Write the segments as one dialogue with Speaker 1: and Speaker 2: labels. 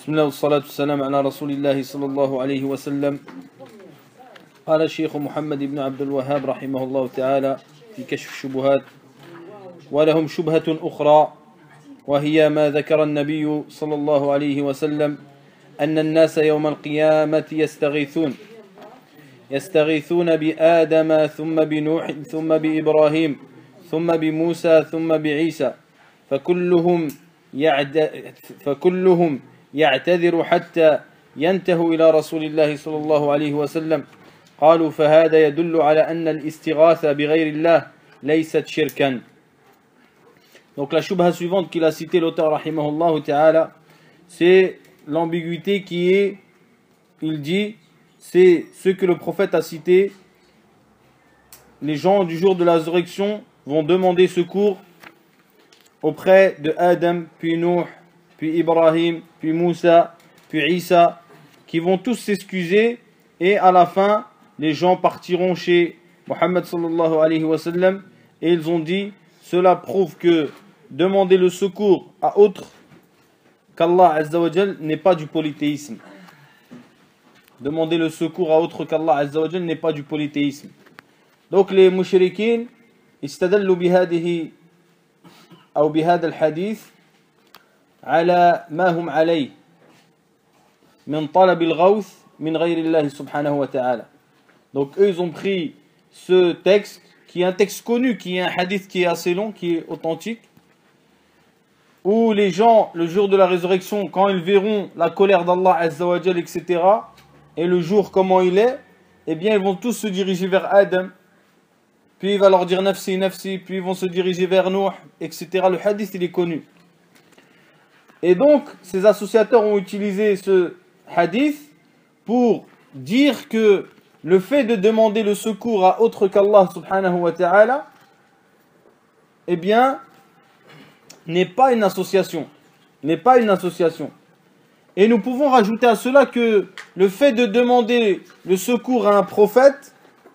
Speaker 1: بسم الله والصلاة والسلام على رسول الله صلى الله عليه وسلم. قال الشيخ محمد بن عبد الوهاب رحمه الله تعالى في كشف الشبهات: ولهم شبهة أخرى وهي ما ذكر النبي صلى الله عليه وسلم أن الناس يوم القيامة يستغيثون بآدم ثم بنوح ثم بإبراهيم ثم بموسى ثم بعيسى فكلهم يعتذر حتى ينتهوا إلى رسول الله صلى الله عليه وسلم. قالوا فهذا يدل على أن الاستغاثة بغير الله ليست شركا. Donc la shubha suivante qu'il a cité l'auteur rahimahullah ta'ala, c'est l'ambiguïté qui est, il dit, c'est ce que le prophète a cité: les gens du jour de la résurrection vont demander secours auprès de Adam, puis Nuh, puis Ibrahim, puis Moussa, puis Isa, qui vont tous s'excuser, et à la fin, les gens partiront chez Muhammad sallallahu alayhi wa sallam, et ils ont dit: cela prouve que demander le secours à autre qu'Allah Azza wa Jal n'est pas du polythéisme. Demander le secours à autre qu'Allah Azza wa Jal n'est pas du polythéisme. Donc les mushrikins istadallu bihadihi ou bihad al-hadith ala ma hum alayh min talab al-ghawth min ghayri Allah subhanahu wa ta'ala. Donc eux ils ont pris ce texte qui est un texte connu, qui est un hadith qui est assez long, qui est authentique, où les gens, le jour de la résurrection, quand ils verront la colère d'Allah Azza wa Jal, etc., et le jour comment il est, eh bien ils vont tous se diriger vers Adam, puis il va leur dire nafsi, nafsi, puis ils vont se diriger vers Nuh, etc. Le hadith il est connu. Et donc ces associateurs ont utilisé ce hadith pour dire que le fait de demander le secours à autre qu'Allah subhanahu wa ta'ala, eh bien, n'est pas une association. N'est pas une association. Et nous pouvons rajouter à cela que le fait de demander le secours à un prophète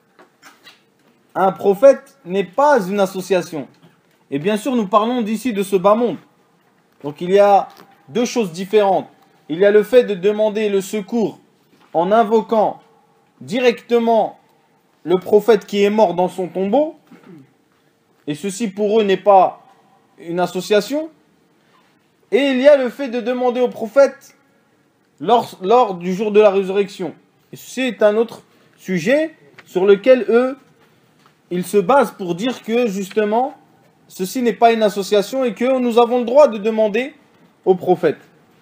Speaker 1: n'est pas une association. Et bien sûr, nous parlons d'ici de ce bas monde. Donc il y a deux choses différentes. Il y a le fait de demander le secours en invoquant directement le prophète qui est mort dans son tombeau, et ceci pour eux n'est pas une association. Et il y a le fait de demander au prophète lors du jour de la résurrection. Et ceci est un autre sujet sur lequel eux, ils se basent pour dire que justement, ceci n'est pas une association et que nous avons le droit de demander au prophète.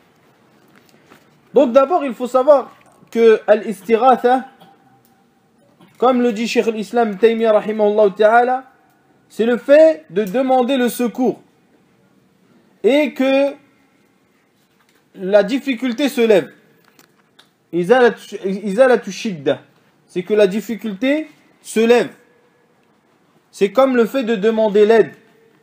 Speaker 1: Donc d'abord, il faut savoir que al-istighatha, comme le dit Cheikh al-Islam Taymiyyah rahimahullah ta'ala, c'est le fait de demander le secours et que la difficulté se lève. Izalatu shidda, c'est que la difficulté se lève. C'est comme le fait de demander l'aide.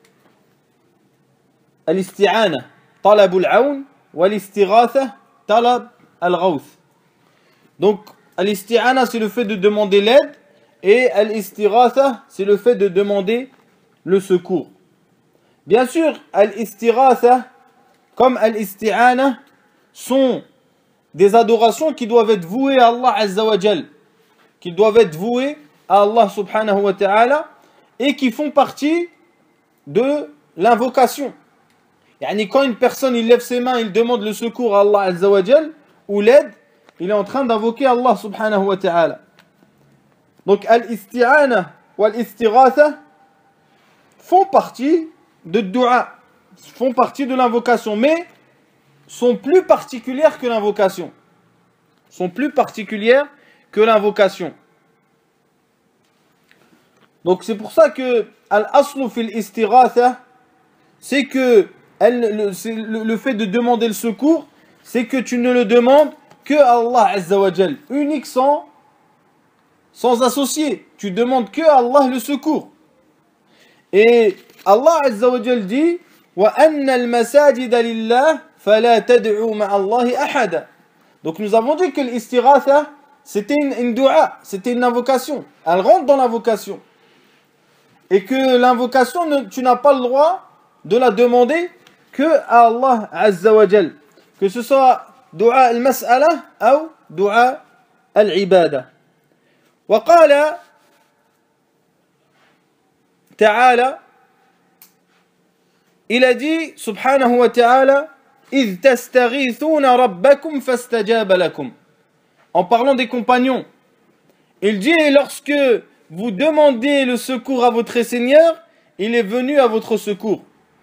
Speaker 1: Al-isti'ana, talabul aoun, wa al-istighatha, talab al-ghawth. Donc, al-isti'ana, c'est le fait de demander l'aide, et al-istighatha, c'est le fait de demander le secours. Bien sûr, al-istighatha, comme al-isti'ana, sont des adorations qui doivent être vouées à Allah Azza wa Jal, qui doivent être vouées à Allah subhanahu wa ta'ala, et qui font partie de l'invocation. Yani quand une personne il lève ses mains, il demande le secours à Allah Azza wa Jal, ou l'aide, il est en train d'invoquer Allah subhanahu wa ta'ala. Donc al-isti'ana ou al-istighatha font partie de dua, font partie de l'invocation, mais sont plus particulières que l'invocation. Sont plus particulières que l'invocation. Donc c'est pour ça que al-aslu fil istighatha, c'est que le fait de demander le secours, c'est que tu ne le demandes que à Allah Azza wa Jal, unique sans associé. Tu demandes que à Allah le secours. Et Allah Azza wa Jal dit: wa anna al-masajida lillah fala tad'u ma'a Allahi ahada. Donc nous avons dit que l'istighatha c'était une dua, c'était une invocation. Elle rentre dans l'invocation. Et que l'invocation, tu n'as pas le droit de la demander que à Allah Azza wa Jal. Que ce soit دعاء المسألة أو دعاء العبادة. وقال تعالى, il a dit subhanahu wa ta'ala, إذ تستغيثون ربكم فاستجاب لكم. En parlant des compagnons, il dit, et lorsque vous demandez le secours à votre Seigneur, il est venu à votre secours.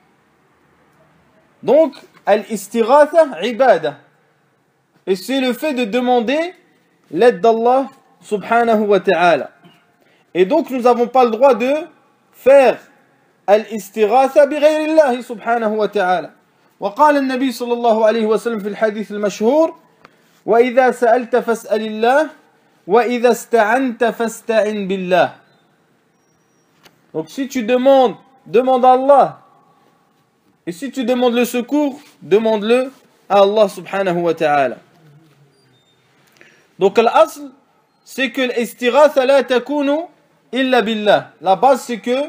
Speaker 1: Donc, al-istighatha ibada. Et c'est le fait de demander l'aide d'Allah subhanahu wa ta'ala. Et donc, nous n'avons pas le droit de faire al-istighatha bi ghayri Allah subhanahu wa ta'ala. وقال النبي صلى الله عليه وسلم في الحديث المشهور وإذا سألت فاسأل الله وإذا استعنت فاستعن بالله. Donc si tu demandes, demande à Allah. Et si tu demandes le secours, demande-le à Allah subhanahu wa ta'ala. Donc l'asl, c'est que l'istighatha la takunu illa billah. La base, c'est que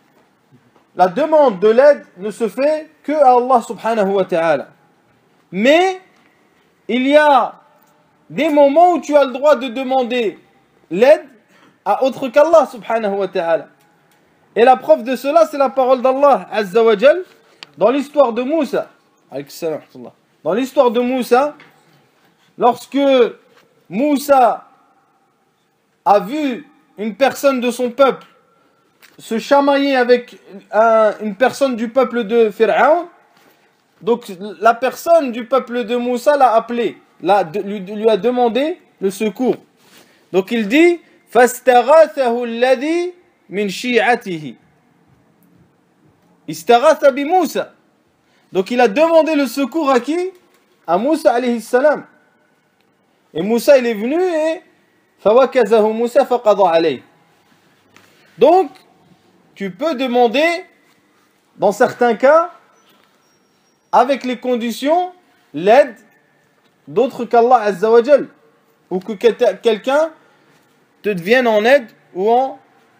Speaker 1: la demande de l'aide ne se fait que à Allah subhanahu wa ta'ala. Mais il y a des moments où tu as le droit de demander l'aide à autre qu'Allah subhanahu wa ta'ala. Et la preuve de cela, c'est la parole d'Allah azza wa jal dans l'histoire de Moussa. Dans l'histoire de Moussa, lorsque Moussa a vu une personne de son peuple se chamailler avec une personne du peuple de Pharaon, donc la personne du peuple de Moussa l'a appelé, lui a demandé le secours. Donc il dit فَاسْتَغَاثَهُ الَّذِي مِنْ شِيعَتِهِ Istaghatha bi Moussa. Donc il a demandé le secours à qui? À Moussa alayhi salam. Et Moussa il est venu et فَوَكَزَهُ Moussa فَقَضَى عَلَيْهِ. Donc tu peux demander dans certains cas avec les conditions l'aide d'autres qu'Allah azza wa jal, ou que quelqu'un te vienne en aide ou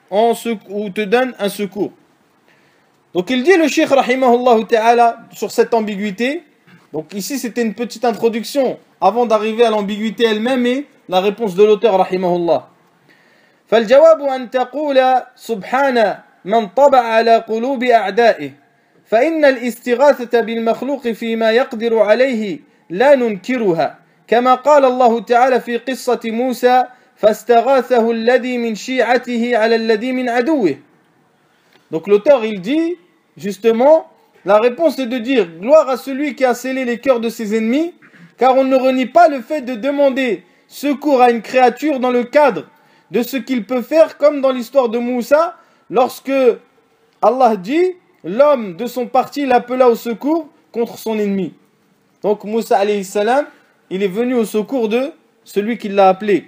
Speaker 1: te donne un secours. Donc il dit le Cheikh rahimahullah ta'ala sur cette ambiguïté. Donc ici c'était une petite introduction avant d'arriver à l'ambiguïté elle-même et la réponse de l'auteur rahimahullah. فالجواب أن تقول سبحان من طبع على قلوب أعدائه فإن الاستغاثة بالمخلوق فيما يقدر عليه لا ننكرها كما قال الله تعالى في قصة موسى فاستغاثه الذي من شيعته على الذي من عدوه. Donc l'auteur il dit justement la réponse est de dire gloire à celui qui a scellé les cœurs de ses ennemis, car on ne renie pas le fait de demander secours à une créature dans le cadre de ce qu'il peut faire, comme dans l'histoire de Moussa lorsque Allah dit l'homme de son parti l'appela au secours contre son ennemi. Donc Moussa alayhi salam, il est venu au secours de celui qui l'a appelé.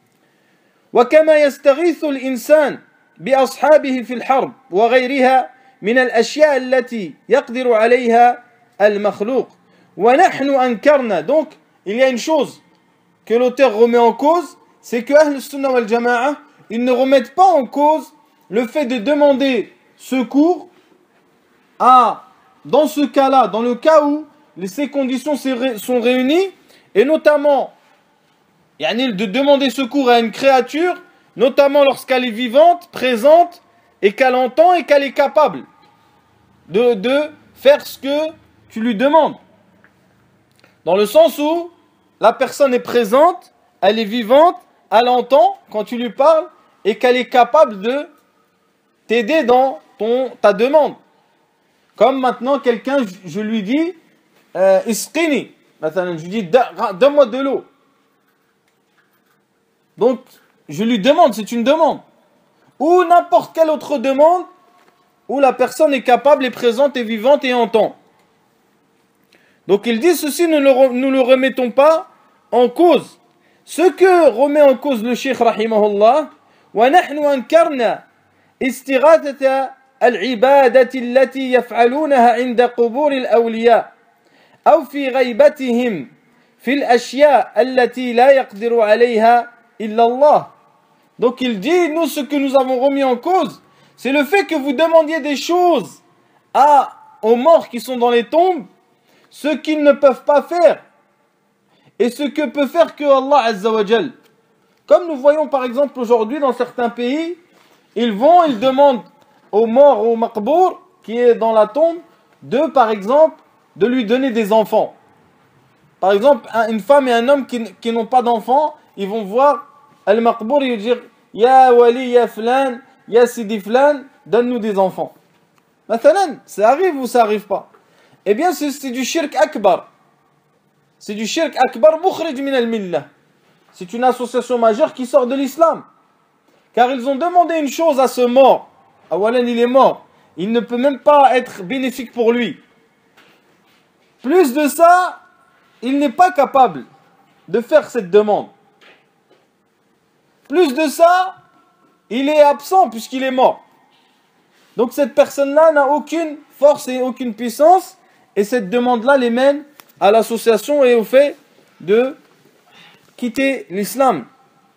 Speaker 1: وكما يستغيث الإنسان بأصحابه في الحرب وغيرها من الأشياء التي يقدر عليها المخلوق ونحن أنكرنا. Donc il y a une chose que l'auteur remet en cause, c'est que Ahl Sunnah wal Jama'a, ils ne remettent pas en cause le fait de demander secours dans ce cas-là, dans le cas où ces conditions sont réunies, et notamment de demander secours à une créature, notamment lorsqu'elle est vivante, présente, et qu'elle entend et qu'elle est capable de faire ce que tu lui demandes. Dans le sens où la personne est présente, elle est vivante, elle entend quand tu lui parles, et qu'elle est capable de t'aider dans ta demande. Comme maintenant quelqu'un, je lui dis isqini, je lui dis donne-moi de l'eau. Donc je lui demande, c'est une demande. Ou n'importe quelle autre demande où la personne est capable, est présente, est vivante et entend. Donc il dit ceci, nous le remettons pas en cause. Ce que remet en cause le Cheikh rahimahullah, وَنَحْنُ أَنْكَرْنَا إِسْتِغَاثَةَ الْعِبَادَةِ التي يفعلونها عند قبور الأولياء أو في غيبتهم في الأشياء التي لا يقدر عليها إلا الله. Donc il dit, nous ce que nous avons remis en cause, c'est le fait que vous demandiez des choses aux morts qui sont dans les tombes, ce qu'ils ne peuvent pas faire, et ce que peut faire que Allah Azza wa Jal. Comme nous voyons par exemple aujourd'hui dans certains pays, ils demandent aux morts, au maqbour, qui est dans la tombe, par exemple, de lui donner des enfants. Par exemple, une femme et un homme qui n'ont pas d'enfants, ils vont voir al-maqbour et dire Ya wali, ya flan, ya sidi flan, donne-nous des enfants. Mathalan, ça arrive ou ça arrive pas? Eh bien, c'est du shirk akbar. C'est du shirk akbar mukhrij min al-millah. C'est une association majeure qui sort de l'islam. Car ils ont demandé une chose à ce mort. Awalan, il est mort. Il ne peut même pas être bénéfique pour lui. Plus de ça, il n'est pas capable de faire cette demande. Plus de ça, il est absent puisqu'il est mort. Donc cette personne-là n'a aucune force et aucune puissance. Et cette demande-là les mène à l'association et au fait de quitter l'islam.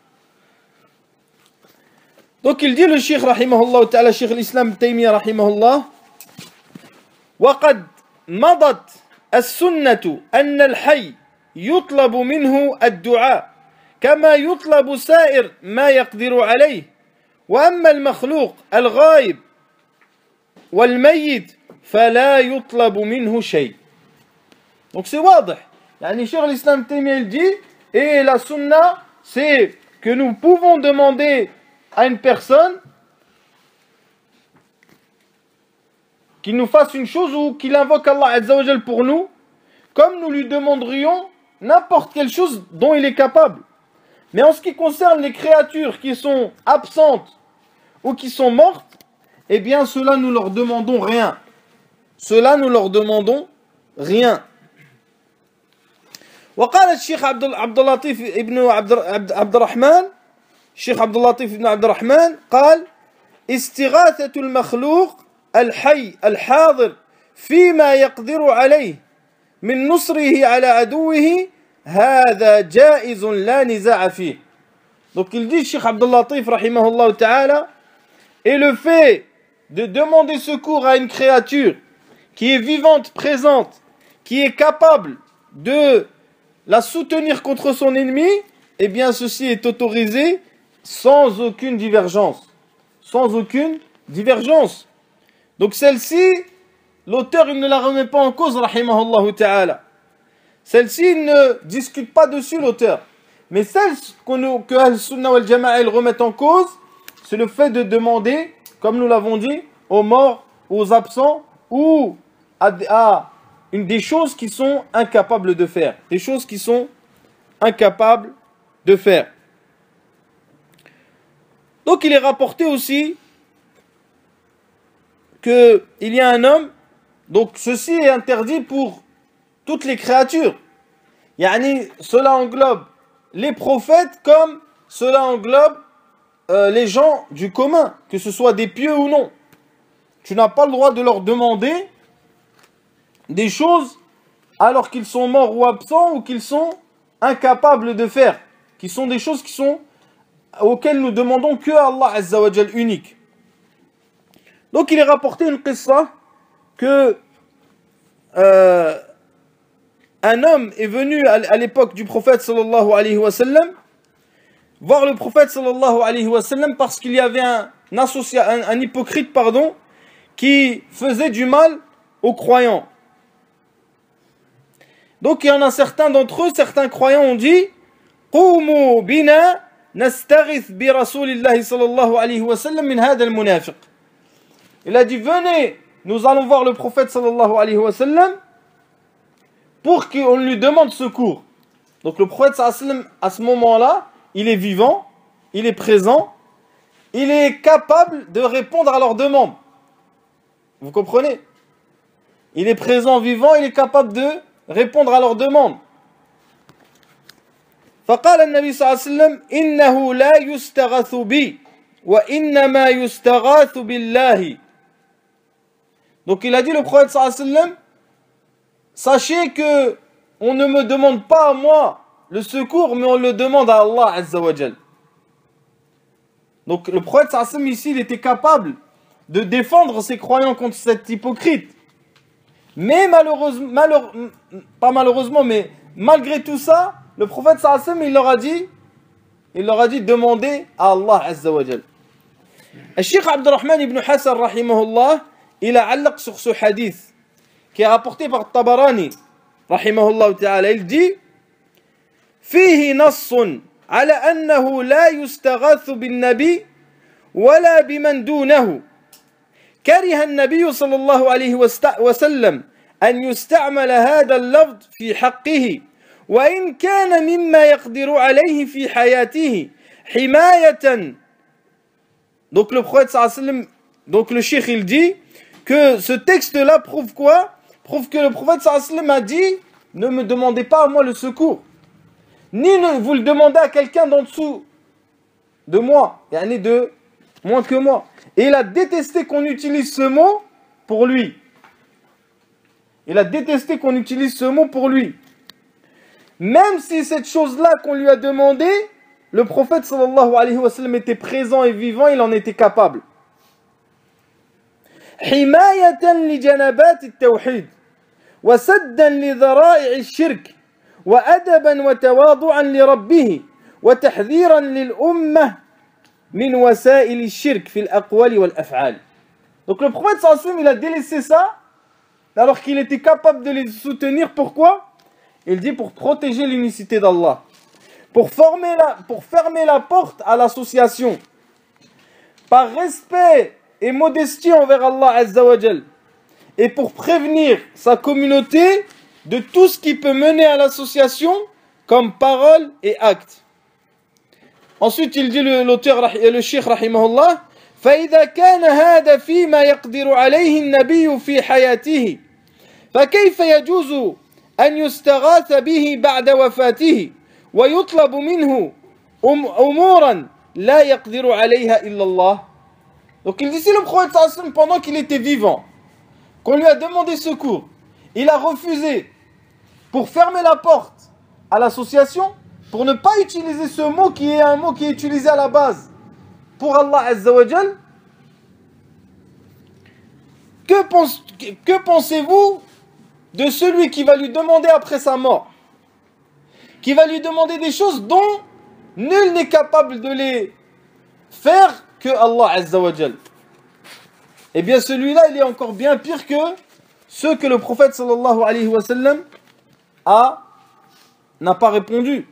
Speaker 1: Donc il dit le Cheikh rahimahullah ta'ala, Cheikh l'Islam Taymiyyah rahimahullah, وقد مضت السنة أن الحي يطلب منه الدعاء كما يطلب سائر ما يقدر عليه وأما المخلوق الغائب والميت فلا يطلب منه شيء. Donc c'est واضح. يعني Cheikh l'Islam Taymiyyah il dit, et la sunna c'est que nous pouvons demander à une personne qu'il nous fasse une chose ou qu'il invoque Allah Azza wa Jal pour nous, comme nous lui demanderions n'importe quelle chose dont il est capable. Mais en ce qui concerne les créatures qui sont absentes ou qui sont mortes, eh bien cela nous leur demandons rien. Cela nous leur demandons rien. وقال الشيخ عبد اللطيف ابن عبد الرحمن الشيخ عبد اللطيف بن عبد الرحمن قال استغاثة المخلوق الحي الحاضر فيما يقدر عليه من نصره على عدوه هذا جائز لا نزاع فيه. Donc il dit Cheikh Abdul Latif rahimahullah ta'ala, et le fait de demander secours à une créature qui est vivante, présente, qui est capable de la soutenir contre son ennemi, eh bien ceci est autorisé sans aucune divergence. Sans aucune divergence. Donc celle-ci, l'auteur il ne la remet pas en cause, rahimahullah ta'ala. Celle-ci, il ne discute pas dessus l'auteur. Mais celle que Al-Sunnah wal Jama'a remettent en cause, c'est le fait de demander, comme nous l'avons dit, aux morts, aux absents, ou à des choses qui sont incapables de faire. Des choses qui sont incapables de faire. Donc il est rapporté aussi qu'il y a un homme, donc ceci est interdit pour toutes les créatures. Yani, cela englobe les prophètes comme cela englobe les gens du commun, que ce soit des pieux ou non. Tu n'as pas le droit de leur demander des choses alors qu'ils sont morts ou absents ou qu'ils sont incapables de faire, qui sont des choses auxquelles nous demandons que Allah Azza wa Jal unique. Donc il est rapporté une qissa que un homme est venu à l'époque du prophète sallallahu alayhi wa sallam voir le prophète sallallahu alayhi wa sallam parce qu'il y avait un hypocrite qui faisait du mal aux croyants. Donc il y en a certains d'entre eux, certains croyants ont dit Qumu bina nastaghith bi rasulillahi sallallahu alayhi wa sallam min hada al-munafiq. Il a dit venez, nous allons voir le prophète sallallahu alayhi wa sallam pour qu'on lui demande secours. Donc le prophète sallallahu alayhi wa sallam à ce moment-là, il est vivant, il est présent, il est capable de répondre à leurs demandes. Vous comprenez? Il est présent, vivant, il est capable de répondre à leurs demandes. فقال النبي صلى الله عليه وسلم إنه لا يستغاث بي وإنما يستغاث بالله. Donc il a dit le prophète صلى الله عليه وسلم, sachez que on ne me demande pas à moi le secours, mais on le demande à Allah Azza wa Jal. Donc le prophète sallallahu alayhi wa sallam ici, il était capable de défendre ses croyants contre cet hypocrite. Mais pas malheureusement, mais malgré tout ça, le prophète sallallahu alayhi wa sallam, il leur a dit demandez à Allah Azza wa Jal. Le Cheikh Abdurrahman ibn Hassan rahimahullah, il a allaq sur ce hadith qui est rapporté par Tabarani rahimahullah ta'ala. Il dit فيه نص على أنه لا يستغاث بالنبي ولا بمن دونه كره النبي صلى الله عليه وسلم أن يستعمل هذا اللفظ في حقه وإن كان مما يقدر عليه في حياته حماية. Donc le prophète sallallahu alayhi wa sallam, donc le cheikh il dit que ce texte-là prouve quoi? Prouve que le prophète sallallahu alayhi wa sallam a dit ne me demandez pas à moi le secours, ni vous le demandez à quelqu'un d'en dessous de moi, yani de moins que moi. Et il a détesté qu'on utilise ce mot pour lui. Il a détesté qu'on utilise ce mot pour lui. Même si cette chose-là qu'on lui a demandé, le prophète sallallahu alayhi wa sallam était présent et vivant, il en était capable. حماية لجنبات التوحيد وسدا لذرائع الشرك وأدبا وتواضعا لربه وتحذيرا للأمة من وسائل الشرك في الأقوال والأفعال. Donc le prophète sallallahu alayhi wa sallam, il a délaissé ça alors qu'il était capable de les soutenir. Pourquoi? Il dit pour protéger l'unicité d'Allah, pour fermer la porte à l'association, par respect et modestie envers Allah Azza wa Jal, et pour prévenir sa communauté de tout ce qui peut mener à l'association comme parole et acte. Ensuite il dit l'auteur, le cheikh rahimahullah, فإذا كان هذا فيما يقدر عليه النبي في حياته فكيف يجوز أن يستغاث به بعد وفاته ويطلب منه أمورا لا يقدر عليها إلا الله. Donc il dit si le prophète sallallahu alayhi wa sallam, pendant qu'il était vivant, qu'on lui a demandé secours, il a refusé pour fermer la porte à l'association, pour ne pas utiliser ce mot qui est un mot qui est utilisé à la base pour Allah Azza wa Jal, que pensez-vous de celui qui va lui demander après sa mort, qui va lui demander des choses dont nul n'est capable de les faire que Allah Azza wa Jal? Eh bien celui-là il est encore bien pire que ceux que le prophète sallallahu alayhi wa sallam n'a pas répondu.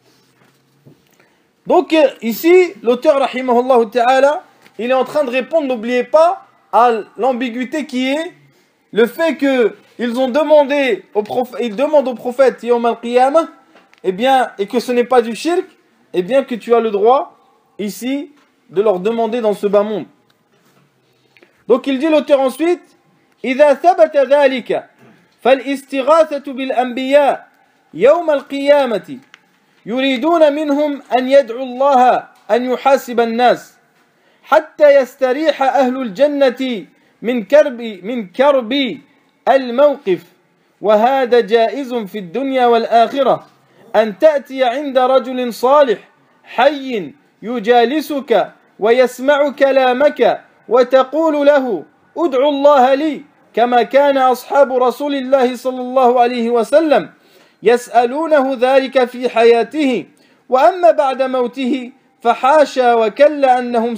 Speaker 1: Donc ici l'auteur rahimahullah ta'ala, il est en train de répondre, n'oubliez pas, à l'ambiguïté qui est le fait que ils ont demandé au prophète, ils demandent au prophète Yawm al-Qiyamah, eh bien, et que ce n'est pas du shirk, eh bien que tu as le droit ici de leur demander dans ce bas monde. Donc il dit l'auteur ensuite, إذا ثبت ذلك فالاستغاثة بالأنبياء يوم القيامة يريدون منهم أن يدعوا الله أن يحاسب الناس حتى يستريح أهل الجنة من كرب الموقف وهذا جائز في الدنيا والآخرة أن تأتي عند رجل صالح حي يجالسك ويسمع كلامك وتقول له ادعو الله لي كما كان أصحاب رسول الله صلى الله عليه وسلم يسألونه ذلك في حياته وأما بعد موته فحاشا وكلا أنهم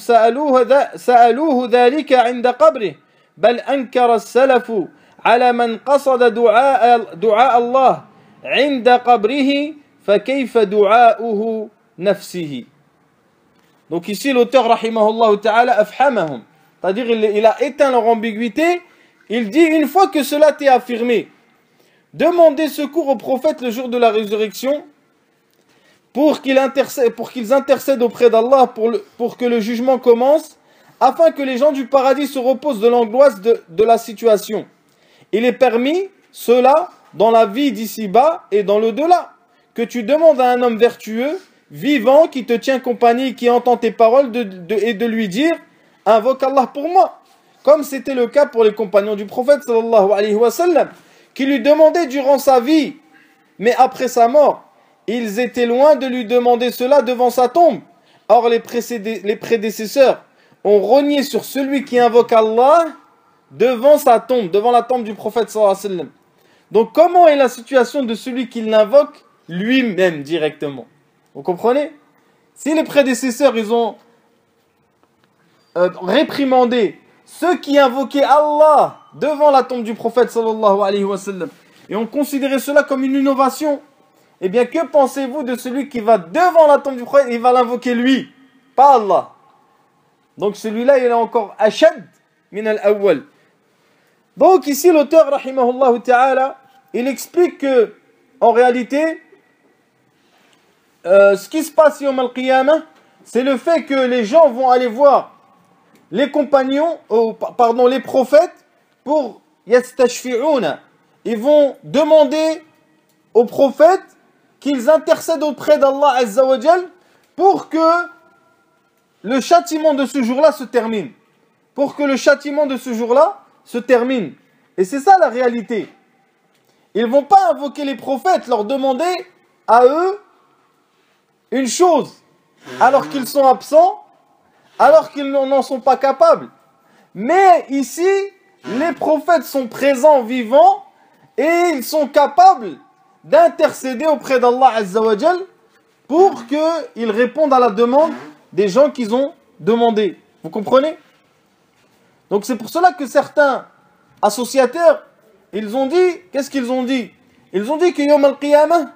Speaker 1: سألوه ذلك عند قبره بل أنكر السلف على من قصد دعاء الله عند قبره فكيف دعاؤه نفسه. Donc ici l'auteur rahimahullah ta'ala afhamahum, c'est-à-dire il a éteint leur ambiguïté. Il dit une fois que cela t'est affirmé, demandez secours au prophète le jour de la résurrection pour qu'ils intercèdent auprès d'Allah pour que le jugement commence, afin que les gens du paradis se reposent de l'angoisse de la situation. Il est permis cela dans la vie d'ici-bas et dans l'au-delà, que tu demandes à un homme vertueux, vivant, qui te tient compagnie, qui entend tes paroles et de lui dire « Invoque Allah pour moi », comme c'était le cas pour les compagnons du prophète sallallahu alayhi wa sallam, qui lui demandaient durant sa vie, mais après sa mort, ils étaient loin de lui demander cela devant sa tombe. Or les prédécesseurs ont rogné sur celui qui invoque Allah devant sa tombe, devant la tombe du prophète sallallahu alayhi wa sallam. Donc comment est la situation de celui qui l'invoque lui-même directement. Vous comprenez? Si les prédécesseurs, ils ont réprimandé ceux qui invoquaient Allah devant la tombe du prophète sallallahu alayhi wa sallam, et ont considéré cela comme une innovation, eh bien, que pensez-vous de celui qui va devant la tombe du prophète et il va l'invoquer lui, pas Allah? Donc celui-là, il est encore ashad min al-awwal. Donc ici, l'auteur, rahimahullah ta'ala, il explique que, en réalité, ce qui se passe yawm al-qiyamah, c'est le fait que les gens vont aller voir les compagnons, les prophètes, pour yastashfi'una. Ils vont demander aux prophètes qu'ils intercèdent auprès d'Allah Azza wa Jal pour que le châtiment de ce jour-là se termine. Pour que le châtiment de ce jour-là se termine. Et c'est ça la réalité. Ils ne vont pas invoquer les prophètes, leur demander à eux une chose, alors qu'ils sont absents, alors qu'ils n'en sont pas capables. Mais ici, les prophètes sont présents, vivants, et ils sont capables d'intercéder auprès d'Allah Azza wa Jal pour qu'ils répondent à la demande des gens qu'ils ont demandé. Vous comprenez? Donc c'est pour cela que certains associateurs, ils ont dit, qu'est-ce qu'ils ont dit? Ils ont dit que Yawm al-Qiyamah,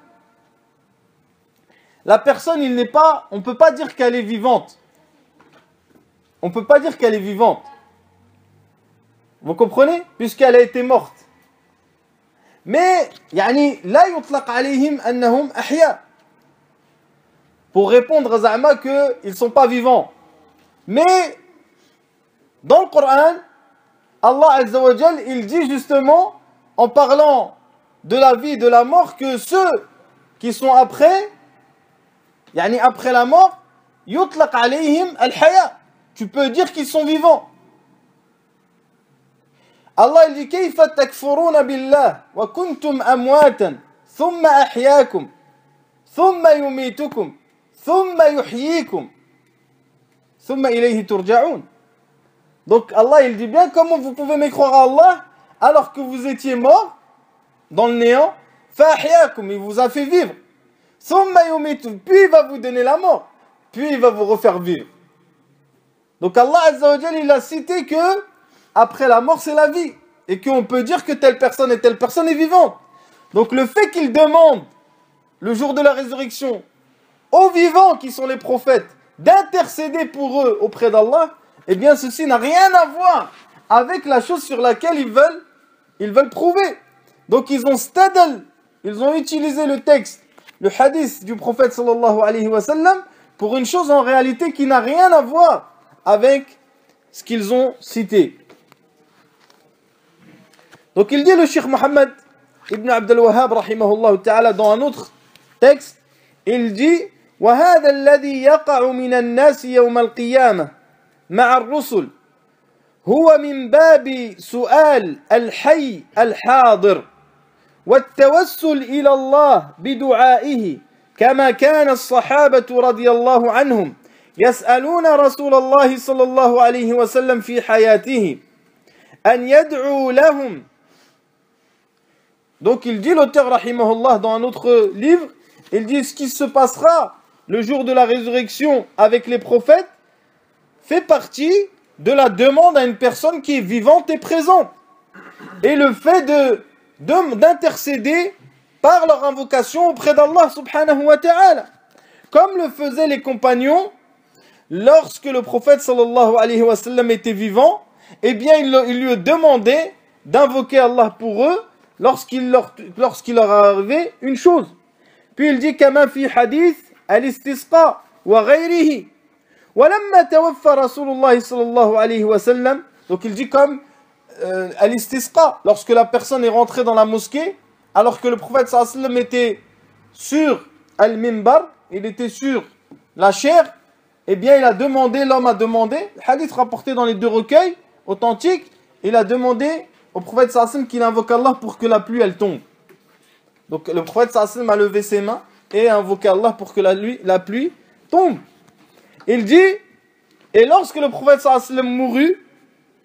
Speaker 1: la personne, on ne peut pas dire qu'elle est vivante. On ne peut pas dire qu'elle est vivante. Vous comprenez? Puisqu'elle a été morte. Mais, la yutlaq alayhim annahum ahya. Pour répondre à Za'ma qu'ils ne sont pas vivants. Mais, dans le Coran, Allah Azza wa Jal, il dit justement, en parlant de la vie et de la mort, que ceux qui sont après la mort, yutlaq alayhim al-haya. Tu peux dire qu'ils sont vivants. Allah il dit كيف تكفرون بالله وكنتم أمواتا ثم أحياكم ثم يميتكم ثم يحييكم ثم إليه ترجعون. Donc Allah il dit bien, comment vous pouvez mécroire à Allah alors que vous étiez mort dans le néant, فأحياكم, il vous a fait vivre, ثم يميتكم, puis il va vous donner la mort, puis il va vous refaire vivre. Donc Allah Azza wa Jal il a cité que après la mort, c'est la vie. Et qu'on peut dire que telle personne et telle personne est vivante. Donc le fait qu'ils demandent, le jour de la résurrection, aux vivants qui sont les prophètes, d'intercéder pour eux auprès d'Allah, eh bien ceci n'a rien à voir avec la chose sur laquelle ils veulent prouver. Donc ils ont utilisé le texte, le hadith du prophète sallallahu alayhi wa sallam, pour une chose en réalité qui n'a rien à voir avec ce qu'ils ont cité. Donc il dit le Cheikh Mohammed ibn Abdel Wahhab rahimahullah ta'ala dans un autre texte, il dit وَهَذَا الَّذِي يَقَعُ مِنَ النَّاسِ يَوْمَ الْقِيَامَةِ مَعَ الرُّسُلِ هو من باب سؤال الحي الحاضر والتوسل إلى الله بدعائه كما كان الصحابة رضي الله عنهم يسألون رسول الله صلى الله عليه وسلم في حياته أن يدعو لهم. Donc il dit l'auteur rahimahullah dans un autre livre, il dit ce qui se passera le jour de la résurrection avec les prophètes fait partie de la demande à une personne qui est vivante et présente. Et le fait d'intercéder par leur invocation auprès d'Allah subhanahu wa ta'ala. Comme le faisaient les compagnons lorsque le prophète sallallahu alayhi wa sallam était vivant, eh bien il lui demandait d'invoquer Allah pour eux lorsqu'il leur arrivait une chose. Puis il dit كما في حديث الاستسقاء وغيره ولما توفى رسول الله صلى الله عليه وسلم. Donc il dit comme al-istisqa, lorsque la personne est rentrée dans la mosquée alors que le prophète sallallahu alayhi wa sallam était sur al-minbar, il était sur la chair, eh bien l'homme a demandé, hadith rapporté dans les deux recueils authentiques, il a demandé au prophète sallallahu alayhi wa sallam qu'il invoque Allah pour que la pluie elle tombe. Donc le prophète sallallahu alayhi wa sallam a levé ses mains et a invoqué Allah pour que la pluie tombe. Il dit, et lorsque le prophète sallallahu alayhi wa sallam mourut,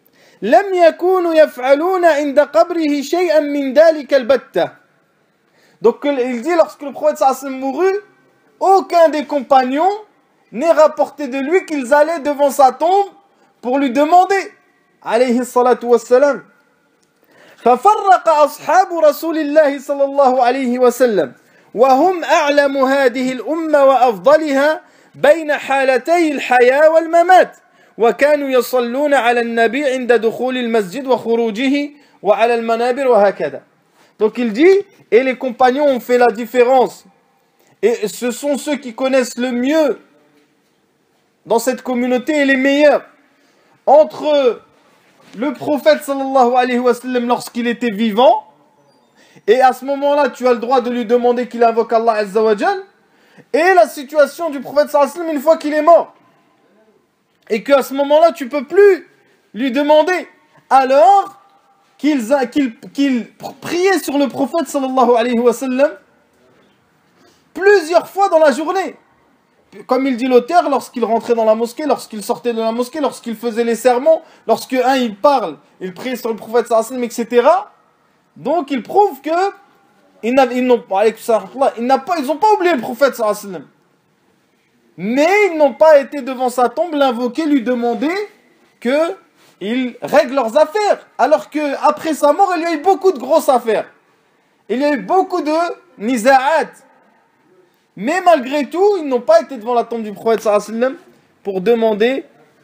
Speaker 1: لم يكونوا يفعلون عند قبره شيئا من ذلك البتة. Donc il dit, lorsque le prophète sallallahu alayhi wa sallam mourut, aucun des compagnons n'est rapporté de lui qu'ils allaient devant sa tombe pour lui demander, alayhi salatu wassalam. ففرق أصحاب رسول الله صلى الله عليه وسلم وهم أعلم هذه الأمة وأفضلها بين حالتي الحياة والممات وكانوا يصلون على النبي عند دخول المسجد وخروجه وعلى المنابر وهكذا. Donc il dit, et les compagnons ont fait la différence, et ce sont ceux qui connaissent le mieux dans cette communauté et les meilleurs entre le prophète sallallahu alayhi wa sallam lorsqu'il était vivant, et à ce moment-là tu as le droit de lui demander qu'il invoque Allah azza wa jal, et la situation du prophète sallallahu alayhi wa sallam une fois qu'il est mort, et qu'à ce moment-là tu peux plus lui demander, alors qu'ils priaient sur le prophète sallallahu alayhi wa sallam plusieurs fois dans la journée. Comme il dit l'auteur, lorsqu'il rentrait dans la mosquée, lorsqu'il sortait de la mosquée, lorsqu'il faisait les sermons, lorsque il parle, il prie sur le prophète sallallahu alayhi wa sallam, etc. Donc il prouve que ils n'ont pas oublié le prophète sallallahu alayhi wa sallam. Mais ils n'ont pas été devant sa tombe l'invoquer, lui demander qu'il règle leurs affaires. Alors qu'après sa mort, il y a eu beaucoup de grosses affaires. Il y a eu beaucoup de niza'at. Mais malgré tout, ils n'ont pas été devant la tombe du prophète sallallahu alayhi wa sallam pour demander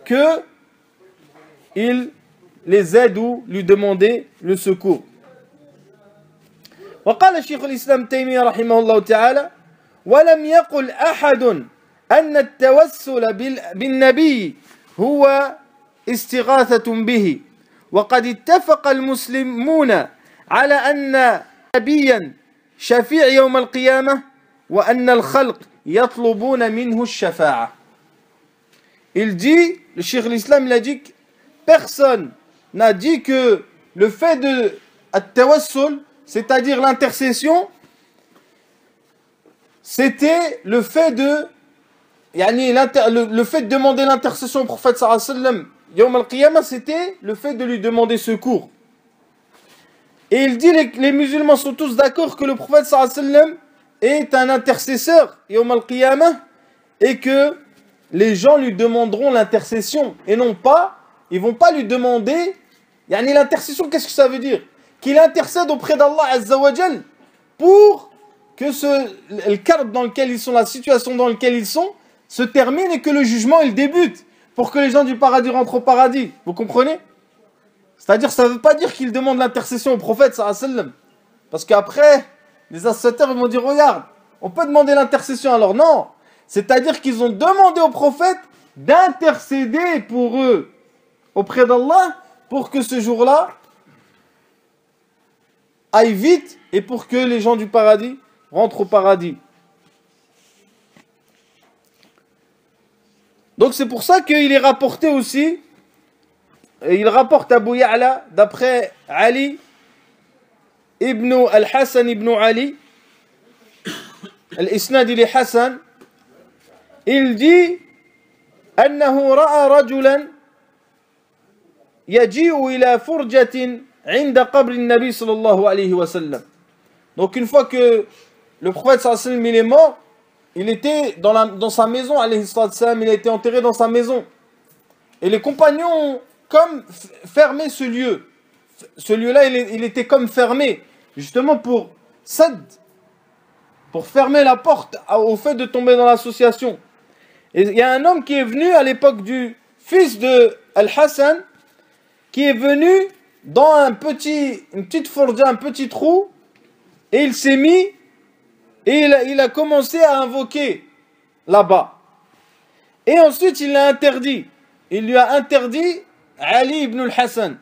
Speaker 1: qu'il les aide ou lui demander le secours. وقال شيخ الإسلام تيمية رحمه الله تعالى ولم يقل أحد أن التوسل بالنبي هو استغاثة به وقد اتفق المسلمون على أن نبيا شفيع يوم القيامة وأن الخلق يطلبون منه الشفاعة. Il dit, le Cheikh l'Islam, il a dit que personne n'a dit que le fait de at-tawassul, c'est-à-dire l'intercession, c'était le fait de le fait de demander l'intercession au prophète sallallahu alayhi wa sallam yawm al-qiyamah, c'était le fait de lui demander secours. Et il dit, les musulmans sont tous d'accord que le prophète sallallahu alayhi wa sallam est un intercesseur yawm al-qiyamah et que les gens lui demanderont l'intercession et non pas, ils vont pas lui demander, l'intercession, qu'est-ce que ça veut dire? Qu'il intercède auprès d'Allah azza wa jal pour que le cadre dans lequel ils sont, la situation dans laquelle ils sont se termine et que le jugement il débute pour que les gens du paradis rentrent au paradis. Vous comprenez? C'est-à-dire, ça ne veut pas dire qu'ils demandent l'intercession au prophète sallallahu alayhi wa sallam, parce qu'après les associateurs ils vont dire regarde, on peut demander l'intercession. Alors non, c'est-à-dire qu'ils ont demandé au prophète d'intercéder pour eux auprès d'Allah pour que ce jour-là aille vite et pour que les gens du paradis rentrent au paradis. Donc c'est pour ça qu'il est rapporté aussi, il rapporte Abu Ya'la d'après Ali ibn al-Hassan ibn Ali, al-Isnad il est Hassan, il dit أنه رأى رجلا يجيء إلى فرجة عند قبر النبي صلى الله عليه وسلم. Donc une fois que le prophète sallallahu alayhi wa sallam il est mort, il était dans sa maison, alayhi sallam, il a été enterré dans sa maison. Et les compagnons ont comme fermé ce lieu. Ce lieu-là, il était comme fermé, justement pour fermer la porte au fait de tomber dans l'association. Et il y a un homme qui est venu à l'époque du fils de Al-Hassan, qui est venu dans une petite forja, un petit trou, et il s'est mis, et il a commencé à invoquer là-bas. Et ensuite, il l'a interdit. Il lui a interdit Ali ibn al-Hassan.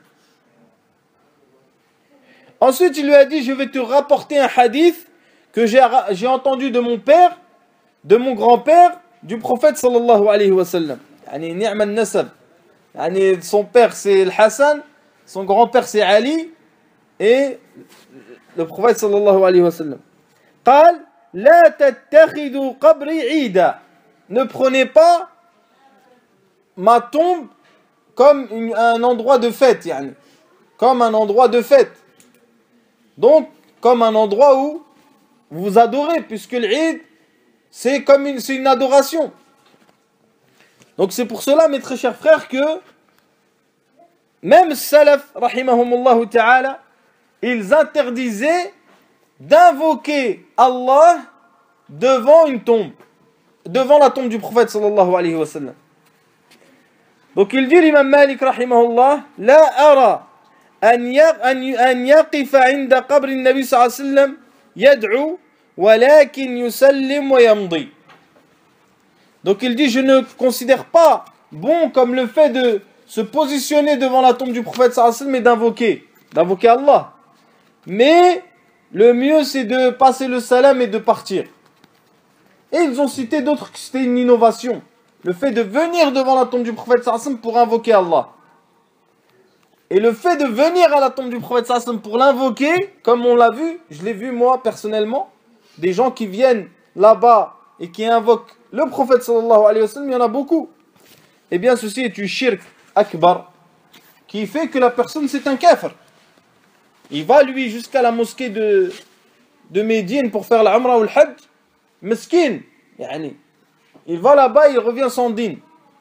Speaker 1: Ensuite, il lui a dit, je vais te rapporter un hadith que j'ai entendu de mon père, de mon grand-père, du prophète sallallahu alayhi wa sallam. Ni'ma al-nasab. Son père c'est Al-Hassan, son grand-père c'est Ali, et le prophète sallallahu alayhi wa sallam. قال لا تتخذوا قبري عيدا. Ne prenez pas ma tombe comme un endroit de fête, comme un endroit de fête. Donc, comme un endroit où vous adorez, puisque l'Eid, c'est une adoration. Donc c'est pour cela, mes très chers frères, que même Salaf, rahimahumullah ta'ala, ils interdisaient d'invoquer Allah devant une tombe, devant la tombe du prophète sallallahu alayhi wa sallam. Donc il dit l'imam Malik rahimahullah, la ara an yaqifa inda qabri nabi sallallahu alayhi wa sallam yad'u walakin yusallim wa yamdi. Donc il dit, je ne considère pas bon comme le fait de se positionner devant la tombe du prophète sallallahu alayhi wa sallam et d'invoquer Allah. Mais le mieux c'est de passer le salam et de partir. Et ils ont cité d'autres que c'était une innovation. Le fait de venir devant la tombe du prophète sallallahu alayhi wa sallam pour invoquer Allah. Et le fait de venir à la tombe du prophète sallallahu alayhi wa sallam pour l'invoquer, comme on l'a vu, je l'ai vu moi personnellement, des gens qui viennent là-bas et qui invoquent le prophète sallallahu alayhi wa sallam, il y en a beaucoup. Eh bien ceci est une shirk akbar qui fait que la personne c'est un kafir. Il va lui jusqu'à la mosquée de Médine pour faire l'Umrah ou le Hajj. Meskin, yani. Il va là-bas, il revient sans dîne.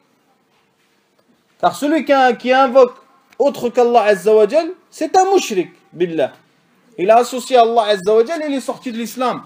Speaker 1: Car celui qui invoque autre qu'Allah Azza wa Jal, c'est un mushrik, billah. Il a associé Allah Azza wa Jal et il est sorti de l'islam.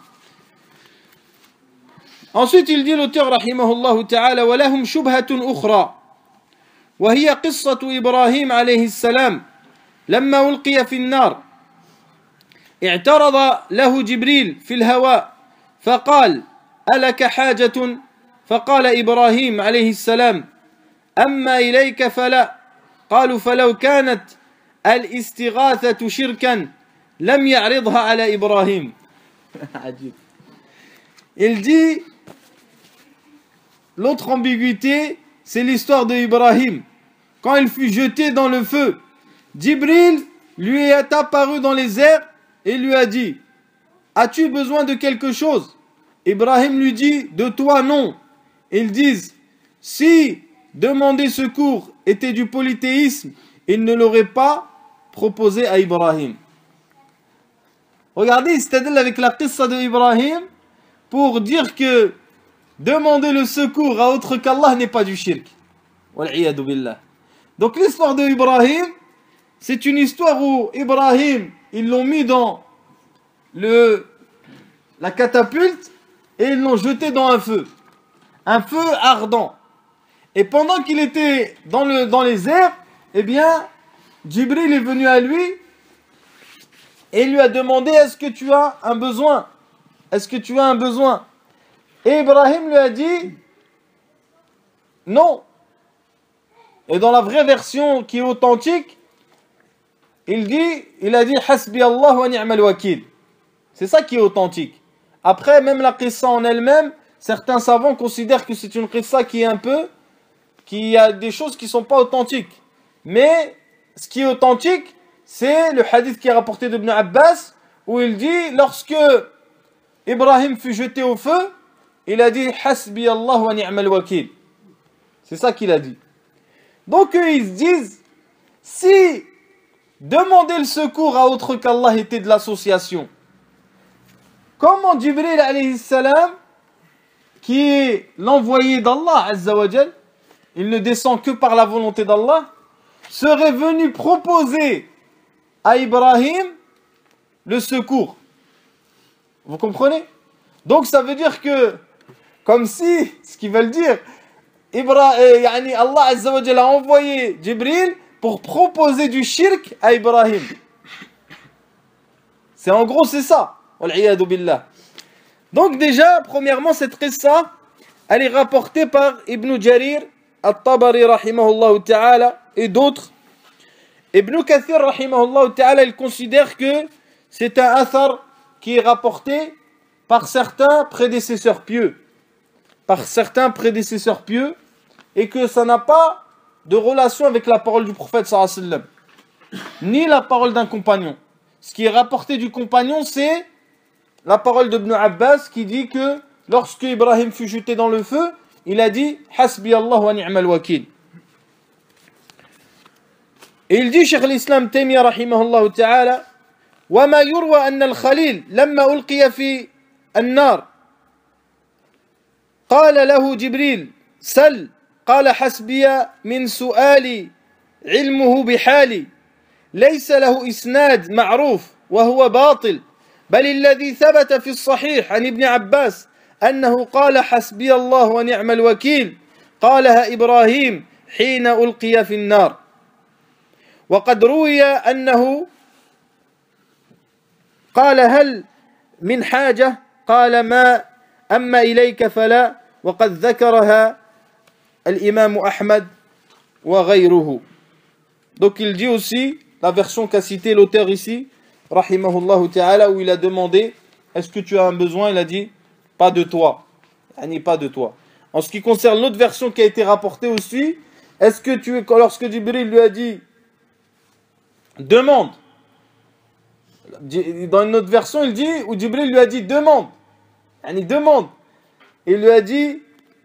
Speaker 1: Ensuite, il dit l'auteur, rahimahullah ta'ala, وَلَهُمْ شُبْهَةٌ أُخْرَى وَهِيَ قِصَّةُ إِبْرَاهِيمَ عليه السلام لما ألقي في النار اعترض له جبريل في الهواء فقال ألك حاجة فقال إبراهيم عليه السلام أما إليك فلا قالوا فلو كانت الاستغاثة شركا لم يعرضها على إبراهيم. عجيب. Il dit l'autre ambiguïté c'est l'histoire de Ibrahim quand il fut jeté dans le feu. Jibril lui est apparu dans les airs et lui a dit: as-tu besoin de quelque chose? Ibrahim lui dit: de toi non. Ils disent: si demander secours était du polythéisme, il ne l'aurait pas proposé à Ibrahim. Regardez, c'est-à-dire avec la qissa de Ibrahim pour dire que demander le secours à autre qu'Allah n'est pas du shirk. Wal'iyadu billah. Donc l'histoire de Ibrahim, c'est une histoire où Ibrahim, ils l'ont mis dans la catapulte et ils l'ont jeté dans un feu ardent. Et pendant qu'il était dans les airs, eh bien, Jibril est venu à lui et lui a demandé: est-ce que tu as un besoin? Est-ce que tu as un besoin? Et Ibrahim lui a dit: non. Et dans la vraie version qui est authentique, il a dit Hasbi Allah wa ni'mal wakil. C'est ça qui est authentique. Après, même la qissa en elle-même, certains savants considèrent que c'est une qissa qui a des choses qui ne sont pas authentiques. Mais ce qui est authentique, c'est le hadith qui est rapporté d'Ibn Abbas, où il dit, lorsque Ibrahim fut jeté au feu, il a dit Hasbi Allah wa ni'mal wakil. C'est ça qu'il a dit. Donc eux, ils se disent, si demander le secours à autre qu'Allah était de l'association, comment Jibril alayhi salam, qui est l'envoyé d'Allah Azza wa Jal, il ne descend que par la volonté d'Allah, serait venu proposer à Ibrahim le secours? Vous comprenez? Donc ça veut dire que, comme si, ce qu'ils veulent dire, Allah Azza wa Jal a envoyé Jibril pour proposer du shirk à Ibrahim. En gros, c'est ça. Wal'iyadu billah. Donc déjà, premièrement, cette qissa, elle est rapportée par Ibn Jarir al-Tabari rahimahullah ta'ala et d'autres. Ibn Kathir rahimahullah ta'ala, il considère que c'est un athar qui est rapporté par certains prédécesseurs pieux. Et que ça n'a pas de relation avec la parole du prophète sallallahu alayhi wa sallam, ni la parole d'un compagnon. Ce qui est rapporté du compagnon, c'est la parole d'Ibn Abbas qui dit que lorsque Ibrahim fut jeté dans le feu, il a dit Hasbi Allah wa ni'mal wakil. Et il dit, Cheikh l'Islam Taymiyyah rahimahullah ta'ala, وما يروى أن الخليل لما ألقي في النار قال له جبريل سل قال حسبي من سؤالي علمه بحالي ليس له إسناد معروف وهو باطل بل الذي ثبت في الصحيح عن ابن عباس أنه قال حسبي الله ونعم الوكيل قالها إبراهيم حين ألقي في النار وقد روي أنه قال هل من حاجة قال ما أما إليك فلا وقد ذكرها الإمام أحمد وغيره. Donc il dit aussi, la version qu'a cité l'auteur ici, rahimahullah ta'ala, où il a demandé est-ce que tu as un besoin, il a dit pas de toi, pas de toi. En ce qui concerne l'autre version qui a été rapportée aussi, est-ce que tu es, lorsque Jibril lui a dit demande, dans une autre version il dit, où Jibril lui a dit demande, demande, il lui a dit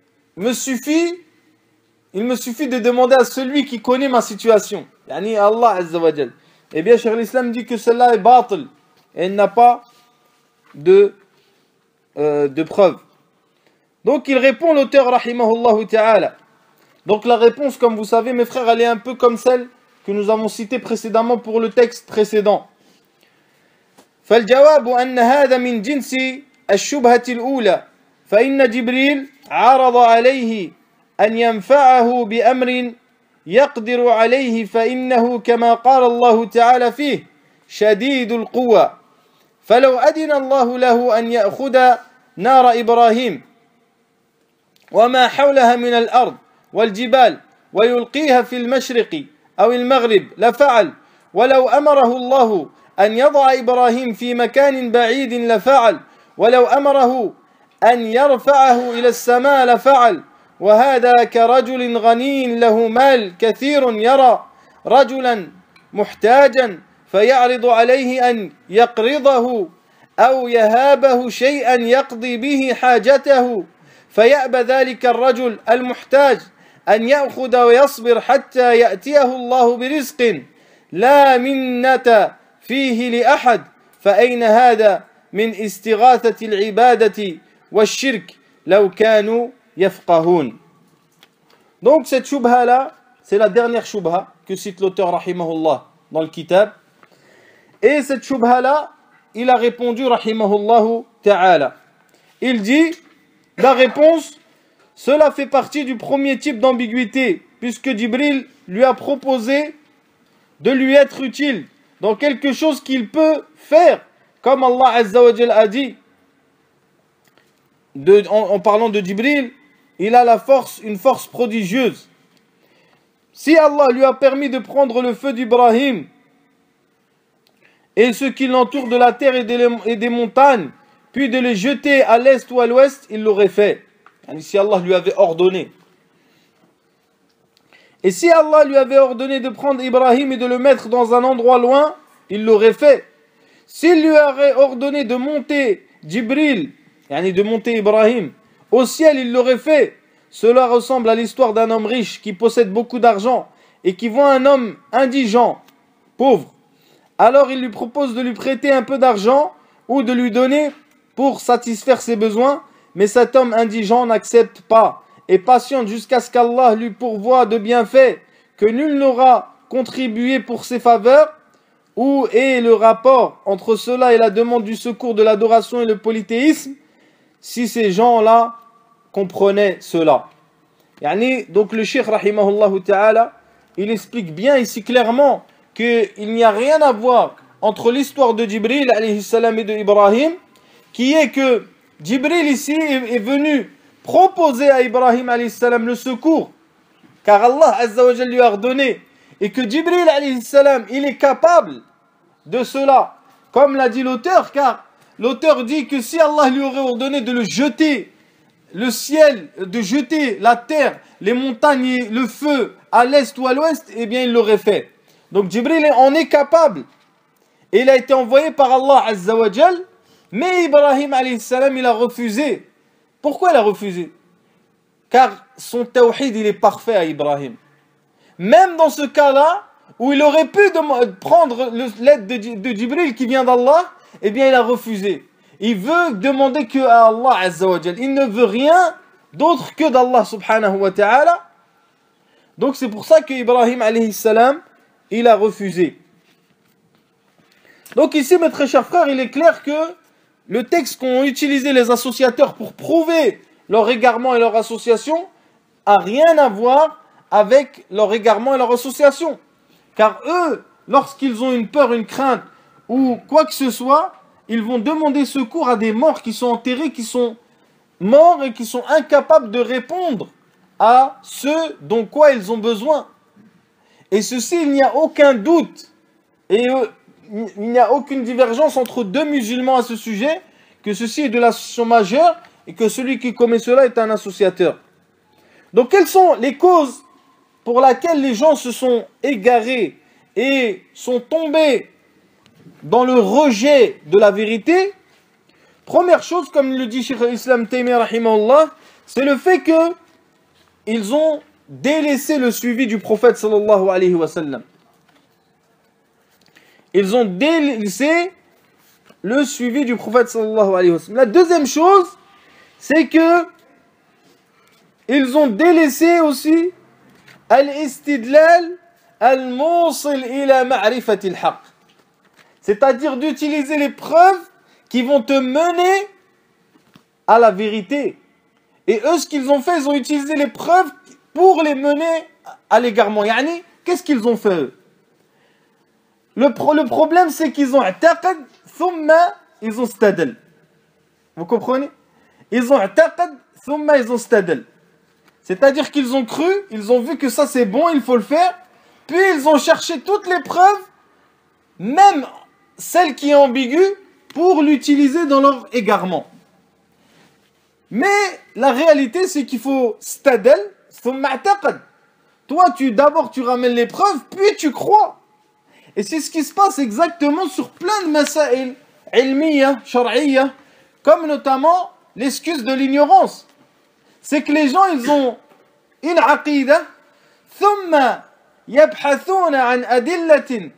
Speaker 1: il me suffit de demander à celui qui connaît ma situation, Allah Azza wa Jal. Eh bien, Cheikh l'Islam dit que cela est batil et il n'a pas de preuve. Donc il répond l'auteur rahimahullah ta'ala. Donc la réponse, comme vous savez mes frères, elle est un peu comme celle que nous avons citée précédemment pour le texte précédent. فالجواب أن هذا من جنس الشبهة الأولى فإن جبريل عرض عليه أن ينفعه بأمر يقدر عليه فإنه كما قال الله تعالى فيه شديد القوى فلو أذن الله له أن يأخذ نار إبراهيم وما حولها من الأرض والجبال ويلقيها في المشرق أو المغرب لفعل ولو أمره الله أن يضع إبراهيم في مكان بعيد لفعل ولو أمره أن يرفعه إلى السماء لفعل وهذا كرجل غني له مال كثير يرى رجلا محتاجا فيعرض عليه أن يقرضه أو يهابه شيئا يقضي به حاجته فيأبى ذلك الرجل المحتاج أن يأخذ ويصبر حتى يأتيه الله برزق لا منة فيه لأحد فأين هذا من استغاثة العبادة والشرك لو كانوا يفقهون. Donc cette shubha là, c'est la dernière shubha que cite l'auteur rahimahullah dans le kitab. Et cette shubha là, il a répondu rahimahullah ta'ala. Il dit, la réponse, cela fait partie du premier type d'ambiguïté, puisque Jibril lui a proposé de lui être utile dans quelque chose qu'il peut faire, comme Allah Azza wa Jal a dit, en parlant de Jibril, il a la force, une force prodigieuse. Si Allah lui a permis de prendre le feu d'Ibrahim et ce qui l'entoure de la terre et des montagnes, puis de les jeter à l'est ou à l'ouest, il l'aurait fait. Si Allah lui avait ordonné. Et si Allah lui avait ordonné de prendre Ibrahim et de le mettre dans un endroit loin, il l'aurait fait. S'il lui aurait ordonné de monter Jibril, de monter Ibrahim, au ciel, il l'aurait fait. Cela ressemble à l'histoire d'un homme riche qui possède beaucoup d'argent et qui voit un homme indigent, pauvre. Alors il lui propose de lui prêter un peu d'argent ou de lui donner pour satisfaire ses besoins, mais cet homme indigent n'accepte pas et patiente jusqu'à ce qu'Allah lui pourvoie de bienfaits que nul n'aura contribué pour ses faveurs. Où est le rapport entre cela et la demande du secours de l'adoration et le polythéisme, si ces gens-là comprenaient cela? Donc le cheikh rahimahullah ta'ala, il explique bien ici clairement qu'il n'y a rien à voir entre l'histoire de Jibril alayhi salam et de Ibrahim, qui est que Jibril ici est venu proposer à Ibrahim alayhi salam le secours, car Allah Azza wa Jal lui a ordonné, et que Jibril alayhi salam, il est capable de cela, comme l'a dit l'auteur, car l'auteur dit que si Allah lui aurait ordonné de le jeter, le ciel, de jeter la terre, les montagnes et le feu à l'est ou à l'ouest, eh bien il l'aurait fait. Donc Jibril en est capable. Et il a été envoyé par Allah Azza wa Jal, mais Ibrahim alayhi salam, il a refusé. Pourquoi il a refusé? Car son tawhid, il est parfait à Ibrahim. Même dans ce cas-là, où il aurait pu prendre l'aide de Jibril qui vient d'Allah, eh bien il a refusé. Il veut demander que à Allah Azza wa Jal. Il ne veut rien d'autre que d'Allah subhanahu wa ta'ala. Donc c'est pour ça que Ibrahim alayhi salam, il a refusé. Donc ici, mes très chers frères, il est clair que le texte qu'ont utilisé les associateurs pour prouver leur égarement et leur association a rien à voir avec leur égarement et leur association. Car eux, lorsqu'ils ont une peur, une crainte ou quoi que ce soit, ils vont demander secours à des morts qui sont enterrés, qui sont morts et qui sont incapables de répondre à ce dont quoi ils ont besoin. Et ceci, il n'y a aucun doute et il n'y a aucune divergence entre deux musulmans à ce sujet, que ceci est de l'association majeure et que celui qui commet cela est un associateur. Donc quelles sont les causes pour lesquelles les gens se sont égarés et sont tombés dans le rejet de la vérité? Première chose, comme le dit Cheikh al-Islam Taymiyyah rahimahullah, c'est le fait que ils ont délaissé le suivi du prophète sallallahu alayhi wa sallam. Ils ont délaissé le suivi du prophète sallallahu alayhi wa sallam. La deuxième chose, c'est que ils ont délaissé aussi al-istidlal al-musil ila ma'rifati al-haq. C'est-à-dire d'utiliser les preuves qui vont te mener à la vérité. Et eux, ce qu'ils ont fait, ils ont utilisé les preuves pour les mener à l'égarement. Yani, qu'est-ce qu'ils ont fait eux? Le problème, c'est qu'ils ont i'taqad, thumma, ils ont stadal. Vous comprenez? Ils ont i'taqad, thumma, ils ont stadal. C'est-à-dire qu'ils ont cru, ils ont vu que ça c'est bon, il faut le faire, puis ils ont cherché toutes les preuves, même celle qui est ambiguë, pour l'utiliser dans leur égarement. Mais la réalité, c'est qu'il faut stadal, thumma i'taqad. Toi, d'abord tu ramènes les preuves, puis tu crois. Et c'est ce qui se passe exactement sur plein de masail ilmiya, shar'iyya, comme notamment l'excuse de l'ignorance. C'est que les gens, ils ont une aqida, thumma yabhathuna an adillatin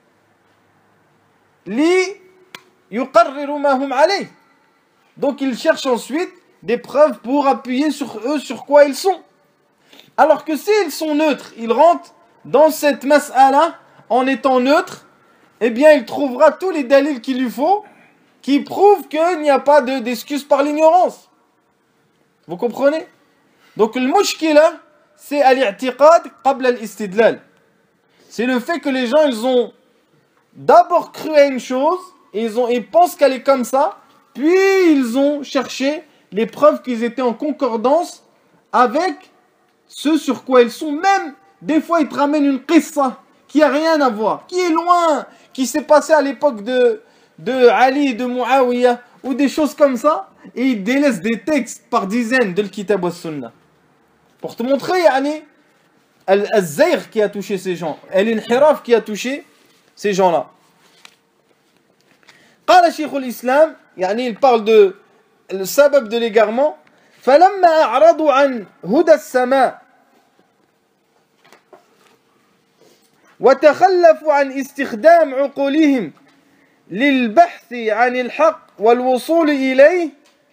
Speaker 1: li yuqarriru ma hum alayh. Donc ils cherchent ensuite des preuves pour appuyer sur eux, sur quoi ils sont. Alors que s'ils sont neutres, ils rentrent dans cette mas'ala en étant neutre, eh bien il trouvera tous les dalils qu'il lui faut qui prouvent qu'il n'y a pas d'excuse par l'ignorance. Vous comprenez? Donc le mushkila, c'est al-i'tiqad qabla al-istidlal. C'est le fait que les gens, ils ont d'abord cru à une chose, et ils pensent qu'elle est comme ça, puis ils ont cherché les preuves qu'ils étaient en concordance avec ce sur quoi ils sont. Même, des fois, ils te ramènent une qissa qui n'a rien à voir, qui est loin, qui s'est passé à l'époque de Ali et de Muawiyah, ou des choses comme ça, et ils délaissent des textes par dizaines de l'Kitab wa Sunnah. Pour te montrer, yani, al-zayr qui a touché ces gens, l'inhiraf qui a touché ces gens-là. قال شيخ الإسلام, يعني il parle de le sabab de l'égarement, فلما أعرضوا عن هدى السماء وتخلفوا عن استخدام عقولهم للبحث عن الحق والوصول إليه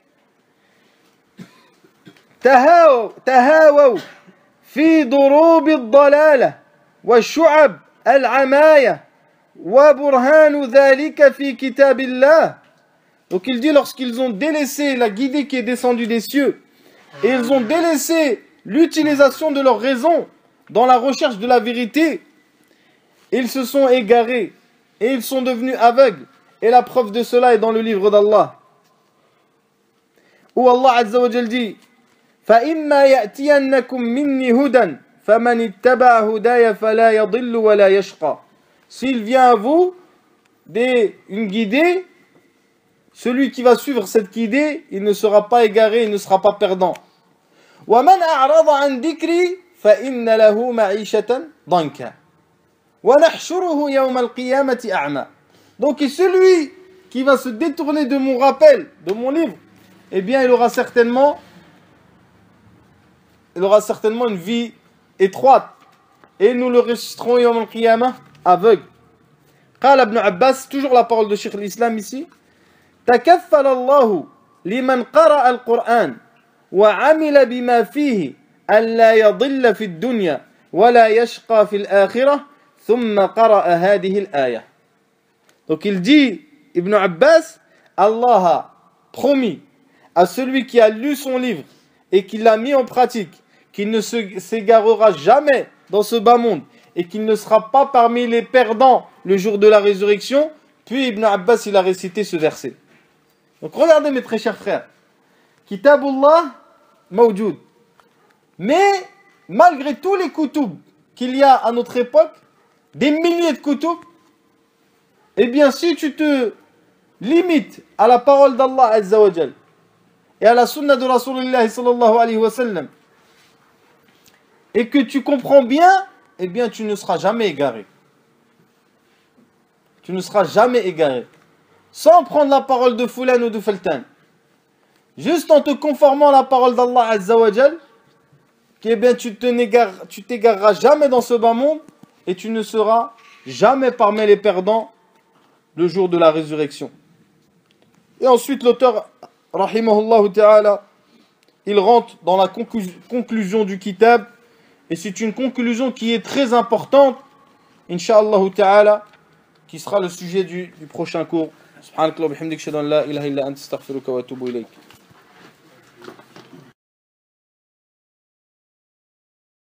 Speaker 1: تهاووا في ضروب الضلالة والشعب العماية وبرهان ذلك في كتاب الله. Donc il dit, lorsqu'ils ont délaissé la guidée qui est descendue des cieux et ils ont délaissé l'utilisation de leur raison dans la recherche de la vérité, ils se sont égarés et ils sont devenus aveugles. Et la preuve de cela est dans le livre d'Allah, où Allah Azza wa Jal dit فَإِمَّا يَأْتِيَنَّكُمْ مِنِّي هُدًى فَمَنِ اتَّبَعَ هُدَايَ فَلَا يَضِلُّ وَلَا يَشْقَى. S'il vient à vous une guidée, celui qui va suivre cette guidée, il ne sera pas égaré, il ne sera pas perdant. وَمَنْ أَعْرَضَ عَنْ ذِكْرِي فَإِنَّ لَهُ مَعِيشَةً ضَنْكًا وَنَحْشُرُهُ يَوْمَ الْقِيَامَةِ أَعْمَى. Donc et celui qui va se détourner de mon rappel, de mon livre, eh bien il aura certainement une vie étroite. Et nous le ressusciterons yawm al-qiyamah aveugle. Qala Ibn Abbas, toujours la parole de Cheikh l'Islam ici, تكفل الله لمن قرأ القرآن وعمل بما فيه ألا يضل في الدنيا ولا يشقى في الآخرة ثم قرأ هذه الآية. Donc il dit, Ibn Abbas, Allah a promis à celui qui a lu son livre et qui l'a mis en pratique, qu'il ne s'égarera jamais dans ce bas monde et qu'il ne sera pas parmi les perdants le jour de la résurrection. Puis Ibn Abbas il a récité ce verset. Donc regardez mes très chers frères, Kitabullah mawjoud. Mais malgré tous les kutub qu'il y a à notre époque, des milliers de kutub, eh bien si tu te limites à la parole d'Allah Azza wa Jal et à la sunna de Rasulullah sallallahu alayhi wa sallam et que tu comprends bien, eh bien tu ne seras jamais égaré. Tu ne seras jamais égaré. Sans prendre la parole de Fulan ou de Fultan. Juste en te conformant à la parole d'Allah Azza wa Jal, eh bien tu t'égareras jamais dans ce bas monde et tu ne seras jamais parmi les perdants le jour de la résurrection. Et ensuite l'auteur, rahimahullah ta'ala, il rentre dans la conclusion du kitab, et c'est une conclusion qui est très importante, incha'Allah ta'ala, qui sera le sujet du prochain cours. Subhanakallah wa bihamdik, shahadu an la ilaha illa anta astaghfiruka wa atubu ilayk.